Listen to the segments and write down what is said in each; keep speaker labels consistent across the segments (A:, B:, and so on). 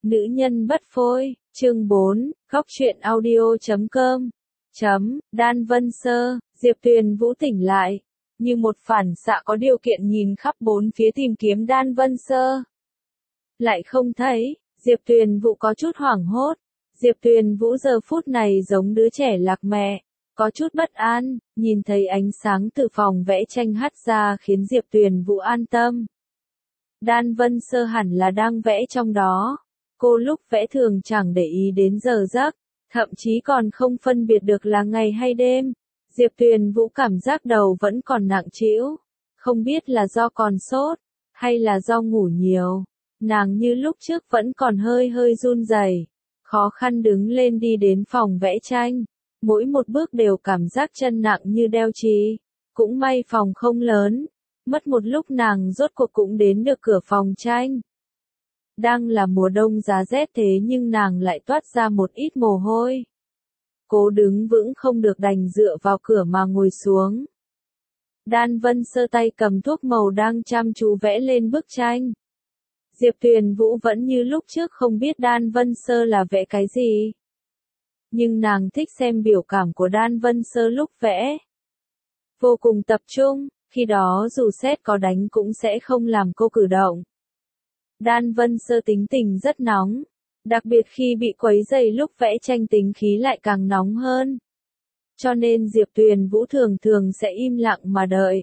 A: Nữ nhân bất phôi, chương 4, góc truyện audio.com. Đan Vân Sơ, Diệp Tuyền Vũ tỉnh lại, như một phản xạ có điều kiện nhìn khắp bốn phía tìm kiếm Đan Vân Sơ. Lại không thấy, Diệp Tuyền Vũ có chút hoảng hốt. Diệp Tuyền Vũ giờ phút này giống đứa trẻ lạc mẹ, có chút bất an, nhìn thấy ánh sáng từ phòng vẽ tranh hắt ra khiến Diệp Tuyền Vũ an tâm. Đan Vân Sơ hẳn là đang vẽ trong đó. Cô lúc vẽ thường chẳng để ý đến giờ giấc, thậm chí còn không phân biệt được là ngày hay đêm. Diệp Tuyền Vũ cảm giác đầu vẫn còn nặng trĩu, không biết là do còn sốt, hay là do ngủ nhiều. Nàng như lúc trước vẫn còn hơi run rẩy, khó khăn đứng lên đi đến phòng vẽ tranh. Mỗi một bước đều cảm giác chân nặng như đeo chì. Cũng may phòng không lớn, mất một lúc nàng rốt cuộc cũng đến được cửa phòng tranh. Đang là mùa đông giá rét thế nhưng nàng lại toát ra một ít mồ hôi. Cố đứng vững không được đành dựa vào cửa mà ngồi xuống. Đan Vân Sơ tay cầm thuốc màu đang chăm chú vẽ lên bức tranh. Diệp Tuyền Vũ vẫn như lúc trước không biết Đan Vân Sơ là vẽ cái gì. Nhưng nàng thích xem biểu cảm của Đan Vân Sơ lúc vẽ. Vô cùng tập trung, khi đó dù sét có đánh cũng sẽ không làm cô cử động. Đan Vân Sơ tính tình rất nóng, đặc biệt khi bị quấy rầy lúc vẽ tranh tính khí lại càng nóng hơn. Cho nên Diệp Tuyền Vũ thường sẽ im lặng mà đợi.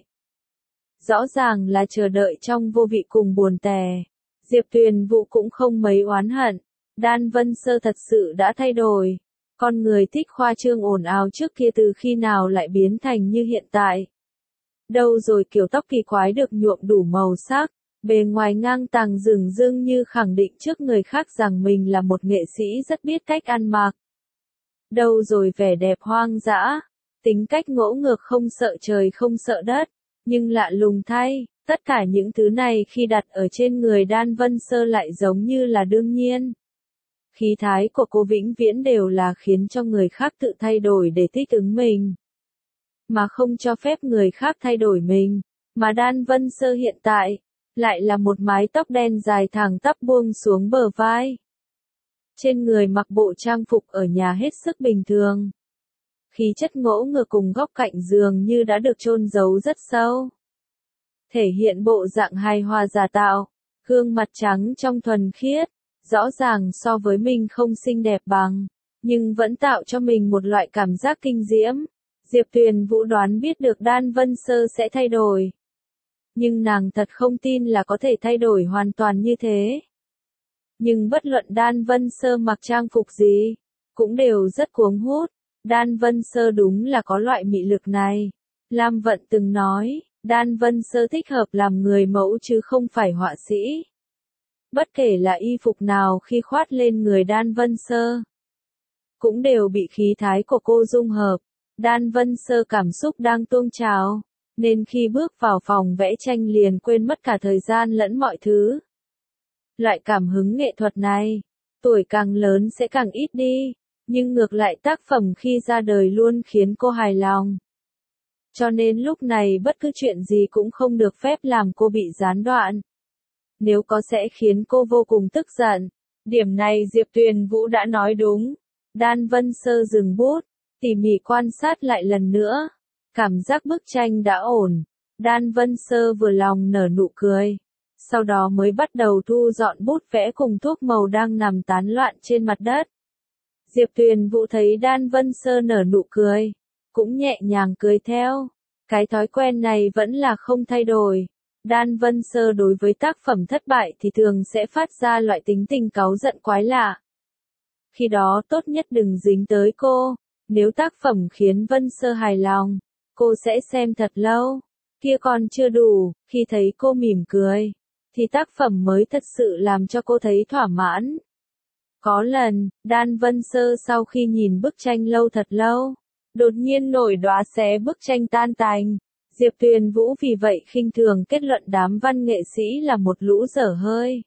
A: Rõ ràng là chờ đợi trong vô vị cùng buồn tẻ. Diệp Tuyền Vũ cũng không mấy oán hận. Đan Vân Sơ thật sự đã thay đổi. Con người thích khoa trương ồn ào trước kia từ khi nào lại biến thành như hiện tại. Đâu rồi kiểu tóc kỳ quái được nhuộm đủ màu sắc. Bề ngoài ngang tàng rừng rưng như khẳng định trước người khác rằng mình là một nghệ sĩ rất biết cách ăn mặc. Đâu rồi vẻ đẹp hoang dã, tính cách ngỗ ngược không sợ trời không sợ đất, nhưng lạ lùng thay, tất cả những thứ này khi đặt ở trên người Đan Vân Sơ lại giống như là đương nhiên. Khí thái của cô vĩnh viễn đều là khiến cho người khác tự thay đổi để thích ứng mình, mà không cho phép người khác thay đổi mình, mà Đan Vân Sơ hiện tại lại là một mái tóc đen dài thẳng tắp buông xuống bờ vai. Trên người mặc bộ trang phục ở nhà hết sức bình thường. Khí chất ngỗ ngược cùng góc cạnh giường như đã được chôn giấu rất sâu. Thể hiện bộ dạng hài hòa giả tạo, gương mặt trắng trong thuần khiết, rõ ràng so với mình không xinh đẹp bằng, nhưng vẫn tạo cho mình một loại cảm giác kinh diễm. Diệp Tuyền Vũ đoán biết được Đan Vân Sơ sẽ thay đổi. Nhưng nàng thật không tin là có thể thay đổi hoàn toàn như thế. Nhưng bất luận Đan Vân Sơ mặc trang phục gì, cũng đều rất cuốn hút. Đan Vân Sơ đúng là có loại mị lực này. Lam Vận từng nói, Đan Vân Sơ thích hợp làm người mẫu chứ không phải họa sĩ. Bất kể là y phục nào khi khoác lên người Đan Vân Sơ, cũng đều bị khí thái của cô dung hợp. Đan Vân Sơ cảm xúc đang tuôn trào, nên khi bước vào phòng vẽ tranh liền quên mất cả thời gian lẫn mọi thứ. Loại cảm hứng nghệ thuật này, tuổi càng lớn sẽ càng ít đi, nhưng ngược lại tác phẩm khi ra đời luôn khiến cô hài lòng. Cho nên lúc này bất cứ chuyện gì cũng không được phép làm cô bị gián đoạn. Nếu có sẽ khiến cô vô cùng tức giận. Điểm này Diệp Tuyền Vũ đã nói đúng. Đan Vân Sơ dừng bút, tỉ mỉ quan sát lại lần nữa. Cảm giác bức tranh đã ổn. Đan Vân Sơ vừa lòng nở nụ cười. Sau đó mới bắt đầu thu dọn bút vẽ cùng thuốc màu đang nằm tán loạn trên mặt đất. Diệp Tuyền Vũ thấy Đan Vân Sơ nở nụ cười, cũng nhẹ nhàng cười theo. Cái thói quen này vẫn là không thay đổi. Đan Vân Sơ đối với tác phẩm thất bại thì thường sẽ phát ra loại tính tình cáu giận quái lạ. Khi đó tốt nhất đừng dính tới cô. Nếu tác phẩm khiến Vân Sơ hài lòng, cô sẽ xem thật lâu. Kia còn chưa đủ, khi thấy cô mỉm cười, thì tác phẩm mới thật sự làm cho cô thấy thỏa mãn. Có lần, Đan Vân Sơ sau khi nhìn bức tranh lâu thật lâu, đột nhiên nổi đoá xé bức tranh tan tành. Diệp Tuyền Vũ vì vậy khinh thường kết luận đám văn nghệ sĩ là một lũ dở hơi.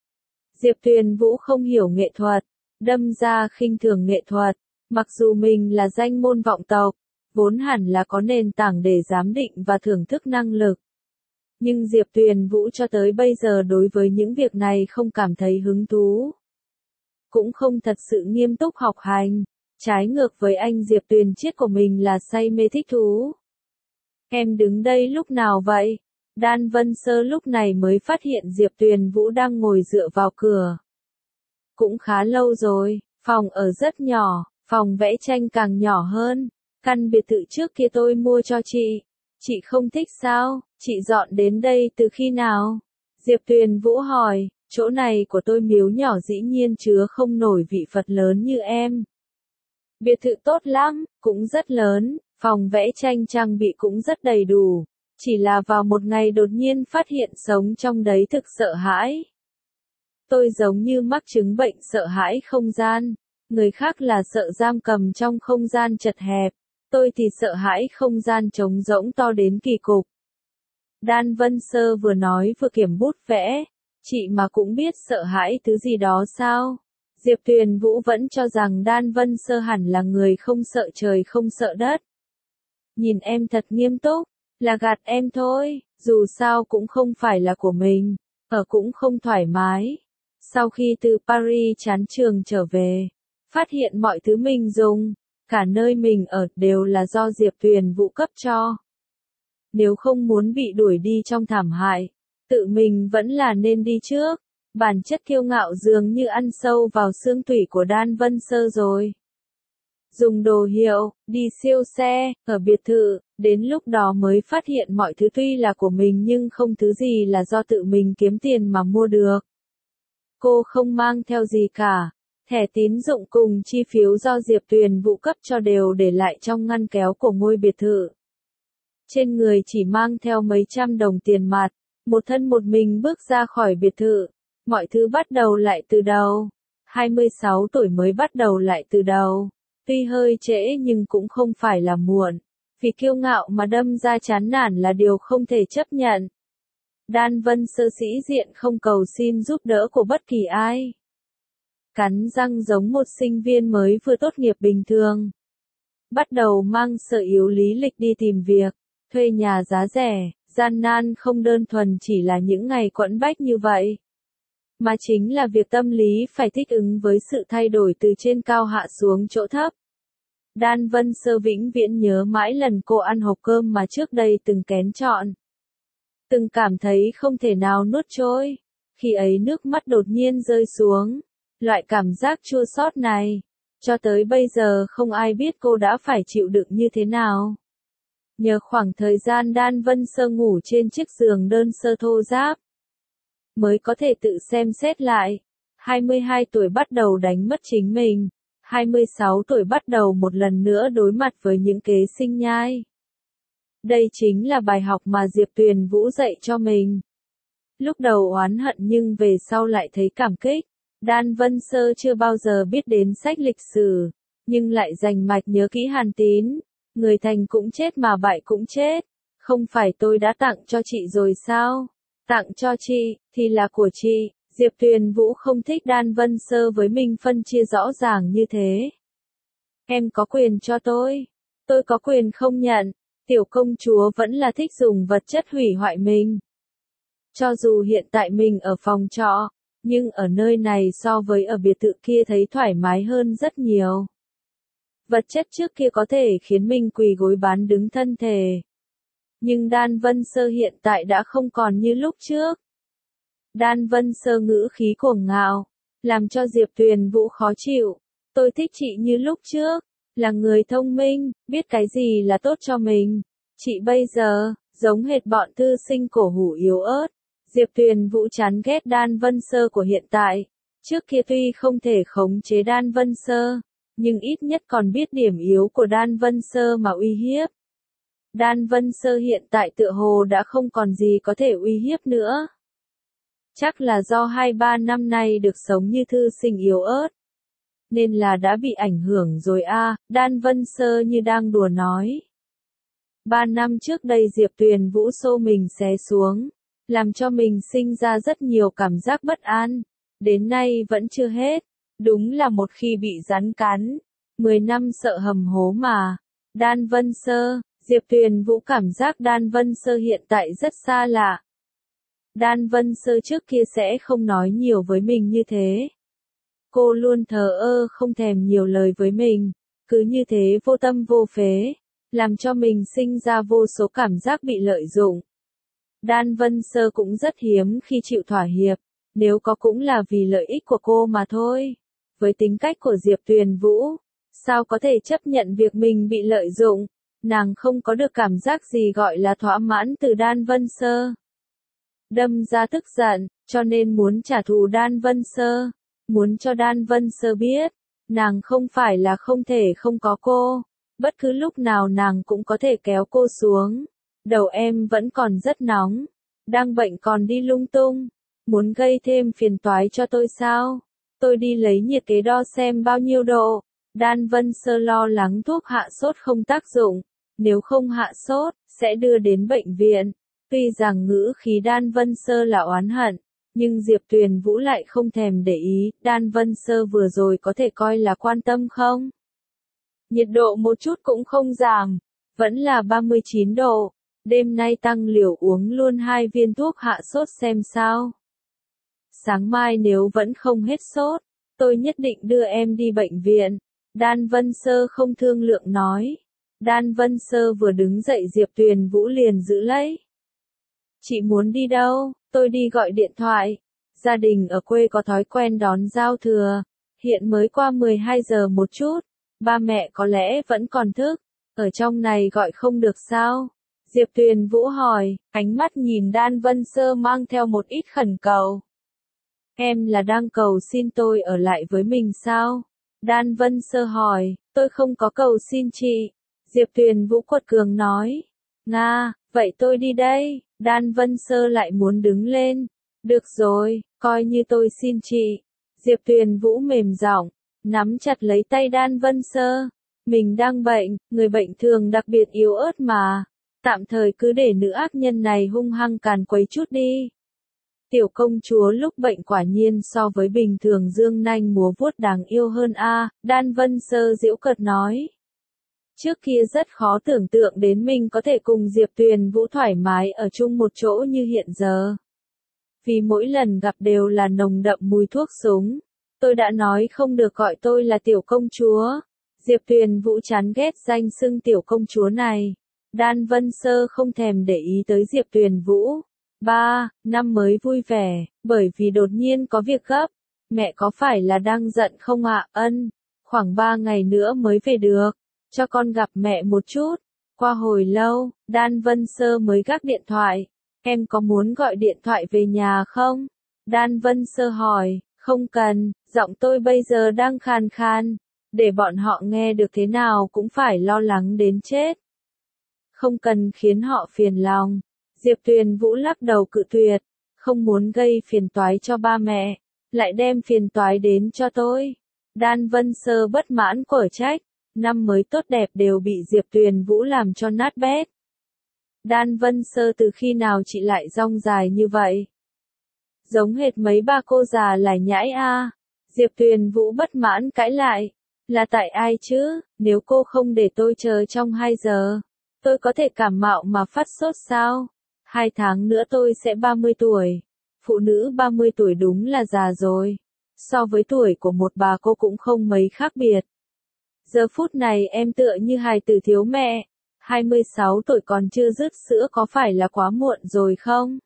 A: Diệp Tuyền Vũ không hiểu nghệ thuật, đâm ra khinh thường nghệ thuật, mặc dù mình là danh môn vọng tộc, vốn hẳn là có nền tảng để giám định và thưởng thức năng lực. Nhưng Diệp Tuyền Vũ cho tới bây giờ đối với những việc này không cảm thấy hứng thú. cũng không thật sự nghiêm túc học hành. Trái ngược với anh Diệp Tuyền Chiết của mình là say mê thích thú. Em đứng đây lúc nào vậy? Đan Vân Sơ lúc này mới phát hiện Diệp Tuyền Vũ đang ngồi dựa vào cửa. Cũng khá lâu rồi, phòng ở rất nhỏ, phòng vẽ tranh càng nhỏ hơn. Căn biệt thự trước kia tôi mua cho chị không thích sao? Chị dọn đến đây từ khi nào? Diệp Tuyền Vũ hỏi, chỗ này của tôi miếu nhỏ dĩ nhiên chứa không nổi vị Phật lớn như em. Biệt thự tốt lắm, cũng rất lớn, phòng vẽ tranh trang bị cũng rất đầy đủ. Chỉ là vào một ngày đột nhiên phát hiện sống trong đấy thực sợ hãi. Tôi giống như mắc chứng bệnh sợ hãi không gian. Người khác là sợ giam cầm trong không gian chật hẹp. Tôi thì sợ hãi không gian trống rỗng to đến kỳ cục. Đan Vân Sơ vừa nói vừa kiểm bút vẽ. Chị mà cũng biết sợ hãi thứ gì đó sao? Diệp Tuyền Vũ vẫn cho rằng Đan Vân Sơ hẳn là người không sợ trời không sợ đất. Nhìn em thật nghiêm túc, là gạt em thôi, dù sao cũng không phải là của mình, ở cũng không thoải mái. Sau khi từ Paris chán trường trở về, phát hiện mọi thứ mình dùng, cả nơi mình ở đều là do Diệp Tuyền Vũ cấp cho. Nếu không muốn bị đuổi đi trong thảm hại, tự mình vẫn là nên đi trước. Bản chất kiêu ngạo dường như ăn sâu vào xương tủy của Đan Vân Sơ rồi. Dùng đồ hiệu, đi siêu xe, ở biệt thự, đến lúc đó mới phát hiện mọi thứ tuy là của mình nhưng không thứ gì là do tự mình kiếm tiền mà mua được. Cô không mang theo gì cả. Thẻ tín dụng cùng chi phiếu do Diệp Tuyền Vũ cấp cho đều để lại trong ngăn kéo của ngôi biệt thự. Trên người chỉ mang theo mấy trăm đồng tiền mặt, một thân một mình bước ra khỏi biệt thự. Mọi thứ bắt đầu lại từ đầu. 26 tuổi mới bắt đầu lại từ đầu. Tuy hơi trễ nhưng cũng không phải là muộn. Vì kiêu ngạo mà đâm ra chán nản là điều không thể chấp nhận. Đan Vân Sơ sĩ diện không cầu xin giúp đỡ của bất kỳ ai. Cắn răng giống một sinh viên mới vừa tốt nghiệp bình thường. Bắt đầu mang sở yếu lý lịch đi tìm việc, thuê nhà giá rẻ, gian nan không đơn thuần chỉ là những ngày quẫn bách như vậy. Mà chính là việc tâm lý phải thích ứng với sự thay đổi từ trên cao hạ xuống chỗ thấp. Đan Vân Sơ vĩnh viễn nhớ mãi lần cô ăn hộp cơm mà trước đây từng kén chọn. Từng cảm thấy không thể nào nuốt trôi. Khi ấy nước mắt đột nhiên rơi xuống. Loại cảm giác chua xót này. Cho tới bây giờ không ai biết cô đã phải chịu đựng như thế nào. Nhờ khoảng thời gian Đan Vân Sơ ngủ trên chiếc giường đơn sơ thô ráp, mới có thể tự xem xét lại. 22 tuổi bắt đầu đánh mất chính mình. 26 tuổi bắt đầu một lần nữa đối mặt với những kế sinh nhai. Đây chính là bài học mà Diệp Tuyền Vũ dạy cho mình. Lúc đầu oán hận nhưng về sau lại thấy cảm kích. Đan Vân Sơ chưa bao giờ biết đến sách lịch sử, nhưng lại rành mạch nhớ kỹ Hàn Tín. Người thành cũng chết mà bại cũng chết. Không phải tôi đã tặng cho chị rồi sao? Tặng cho chị, thì là của chị. Diệp Tuyền Vũ không thích Đan Vân Sơ với mình phân chia rõ ràng như thế. Em có quyền cho tôi có quyền không nhận. Tiểu công chúa vẫn là thích dùng vật chất hủy hoại mình. Cho dù hiện tại mình ở phòng trọ, nhưng ở nơi này so với ở biệt thự kia thấy thoải mái hơn rất nhiều. Vật chất trước kia có thể khiến mình quỳ gối bán đứng thân thể. Nhưng Đan Vân Sơ hiện tại đã không còn như lúc trước. Đan Vân Sơ ngữ khí cuồng ngạo, làm cho Diệp Tuyền Vũ khó chịu. Tôi thích chị như lúc trước, là người thông minh, biết cái gì là tốt cho mình. Chị bây giờ, giống hệt bọn thư sinh cổ hủ yếu ớt. Diệp Tuyền Vũ chán ghét Đan Vân Sơ của hiện tại. Trước kia tuy không thể khống chế Đan Vân Sơ, nhưng ít nhất còn biết điểm yếu của Đan Vân Sơ mà uy hiếp. Đan Vân Sơ hiện tại tựa hồ đã không còn gì có thể uy hiếp nữa. Chắc là do 2-3 năm nay được sống như thư sinh yếu ớt, nên là đã bị ảnh hưởng rồi a. Đan Vân Sơ như đang đùa nói. 3 năm trước đây Diệp Tuyền Vũ xô mình xé xuống, làm cho mình sinh ra rất nhiều cảm giác bất an. Đến nay vẫn chưa hết. Đúng là một khi bị rắn cắn, 10 năm sợ hầm hố mà. Đan Vân Sơ, Diệp Tuyền Vũ cảm giác Đan Vân Sơ hiện tại rất xa lạ. Đan Vân Sơ trước kia sẽ không nói nhiều với mình như thế. cô luôn thờ ơ không thèm nhiều lời với mình, cứ như thế vô tâm vô phế, làm cho mình sinh ra vô số cảm giác bị lợi dụng. Đan Vân Sơ cũng rất hiếm khi chịu thỏa hiệp, nếu có cũng là vì lợi ích của cô mà thôi. Với tính cách của Diệp Tuyền Vũ, sao có thể chấp nhận việc mình bị lợi dụng, nàng không có được cảm giác gì gọi là thỏa mãn từ Đan Vân Sơ. Đâm ra tức giận, cho nên muốn trả thù Đan Vân Sơ, muốn cho Đan Vân Sơ biết, nàng không phải là không thể không có cô, bất cứ lúc nào nàng cũng có thể kéo cô xuống. Đầu em vẫn còn rất nóng, đang bệnh còn đi lung tung, muốn gây thêm phiền toái cho tôi sao? Tôi đi lấy nhiệt kế đo xem bao nhiêu độ. Đan Vân Sơ lo lắng thuốc hạ sốt không tác dụng, nếu không hạ sốt, sẽ đưa đến bệnh viện. Tuy rằng ngữ khí Đan Vân Sơ là oán hận, nhưng Diệp Tuyền Vũ lại không thèm để ý, Đan Vân Sơ vừa rồi có thể coi là quan tâm không? Nhiệt độ một chút cũng không giảm, vẫn là 39 độ, đêm nay tăng liều uống luôn 2 viên thuốc hạ sốt xem sao. Sáng mai nếu vẫn không hết sốt, tôi nhất định đưa em đi bệnh viện. Đan Vân Sơ không thương lượng nói. Đan Vân Sơ vừa đứng dậy Diệp Tuyền Vũ liền giữ lấy. Chị muốn đi đâu? Tôi đi gọi điện thoại. Gia đình ở quê có thói quen đón giao thừa. Hiện mới qua 12 giờ một chút. Ba mẹ có lẽ vẫn còn thức. Ở trong này gọi không được sao? Diệp Tuyền Vũ hỏi, ánh mắt nhìn Đan Vân Sơ mang theo một ít khẩn cầu. Em là đang cầu xin tôi ở lại với mình sao? Đan Vân Sơ hỏi, tôi không có cầu xin chị. Diệp Tuyền Vũ quật cường nói. Nga, vậy tôi đi đây. Đan Vân Sơ lại muốn đứng lên. Được rồi, coi như tôi xin chị. Diệp Tuyền Vũ mềm giọng, nắm chặt lấy tay Đan Vân Sơ. Mình đang bệnh, người bệnh thường đặc biệt yếu ớt mà. Tạm thời cứ để nữ ác nhân này hung hăng càn quấy chút đi. Tiểu công chúa lúc bệnh quả nhiên so với bình thường dương nanh múa vuốt đáng yêu hơn a. Đan Vân Sơ giễu cợt nói. Trước kia rất khó tưởng tượng đến mình có thể cùng Diệp Tuyền Vũ thoải mái ở chung một chỗ như hiện giờ. Vì mỗi lần gặp đều là nồng đậm mùi thuốc súng. Tôi đã nói không được gọi tôi là tiểu công chúa. Diệp Tuyền Vũ chán ghét danh xưng tiểu công chúa này. Đan Vân Sơ không thèm để ý tới Diệp Tuyền Vũ. Năm mới vui vẻ, bởi vì đột nhiên có việc gấp. Mẹ có phải là đang giận không ạ? Ân, khoảng 3 ngày nữa mới về được. Cho con gặp mẹ một chút. Qua hồi lâu, Đan Vân Sơ mới gác điện thoại. Em có muốn gọi điện thoại về nhà không? Đan Vân Sơ hỏi, không cần, giọng tôi bây giờ đang khàn khàn. Để bọn họ nghe được thế nào cũng phải lo lắng đến chết. Không cần khiến họ phiền lòng. Diệp Tuyền Vũ lắc đầu cự tuyệt, không muốn gây phiền toái cho ba mẹ, lại đem phiền toái đến cho tôi. Đan Vân Sơ bất mãn quở trách, năm mới tốt đẹp đều bị Diệp Tuyền Vũ làm cho nát bét. Đan Vân Sơ từ khi nào chị lại rong dài như vậy? Giống hệt mấy ba cô già lải nhãi a. Diệp Tuyền Vũ bất mãn cãi lại, là tại ai chứ, nếu cô không để tôi chờ trong 2 giờ, tôi có thể cảm mạo mà phát sốt sao? 2 tháng nữa tôi sẽ 30 tuổi. Phụ nữ 30 tuổi đúng là già rồi. So với tuổi của một bà cô cũng không mấy khác biệt. Giờ phút này em tựa như hài tử thiếu mẹ. 26 tuổi còn chưa dứt sữa có phải là quá muộn rồi không?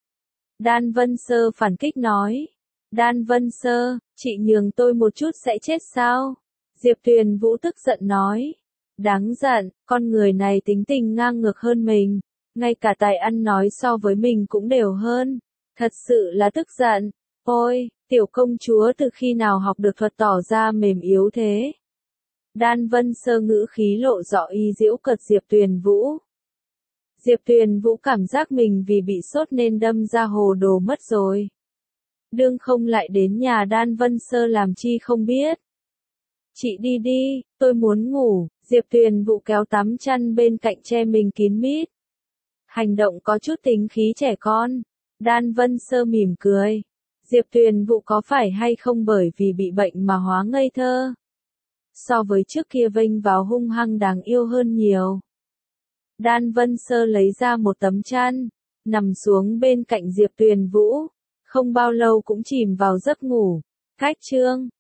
A: Đan Vân Sơ phản kích nói. Đan Vân Sơ, chị nhường tôi một chút sẽ chết sao? Diệp Tuyền Vũ tức giận nói. Đáng giận, con người này tính tình ngang ngược hơn mình. Ngay cả tài ăn nói so với mình cũng đều hơn. Thật sự là tức giận. Ôi, tiểu công chúa từ khi nào học được thuật tỏ ra mềm yếu thế? Đan Vân Sơ ngữ khí lộ rõ y giễu cợt Diệp Tuyền Vũ. Diệp Tuyền Vũ cảm giác mình vì bị sốt nên đâm ra hồ đồ mất rồi. Đương không lại đến nhà Đan Vân Sơ làm chi không biết. Chị đi đi, tôi muốn ngủ. Diệp Tuyền Vũ kéo tắm chăn bên cạnh che mình kín mít. Hành động có chút tính khí trẻ con. Đan Vân Sơ mỉm cười. Diệp Tuyền Vũ có phải hay không bởi vì bị bệnh mà hóa ngây thơ? So với trước kia vênh vào hung hăng đáng yêu hơn nhiều. Đan Vân Sơ lấy ra một tấm chăn, nằm xuống bên cạnh Diệp Tuyền Vũ. Không bao lâu cũng chìm vào giấc ngủ. Cách chương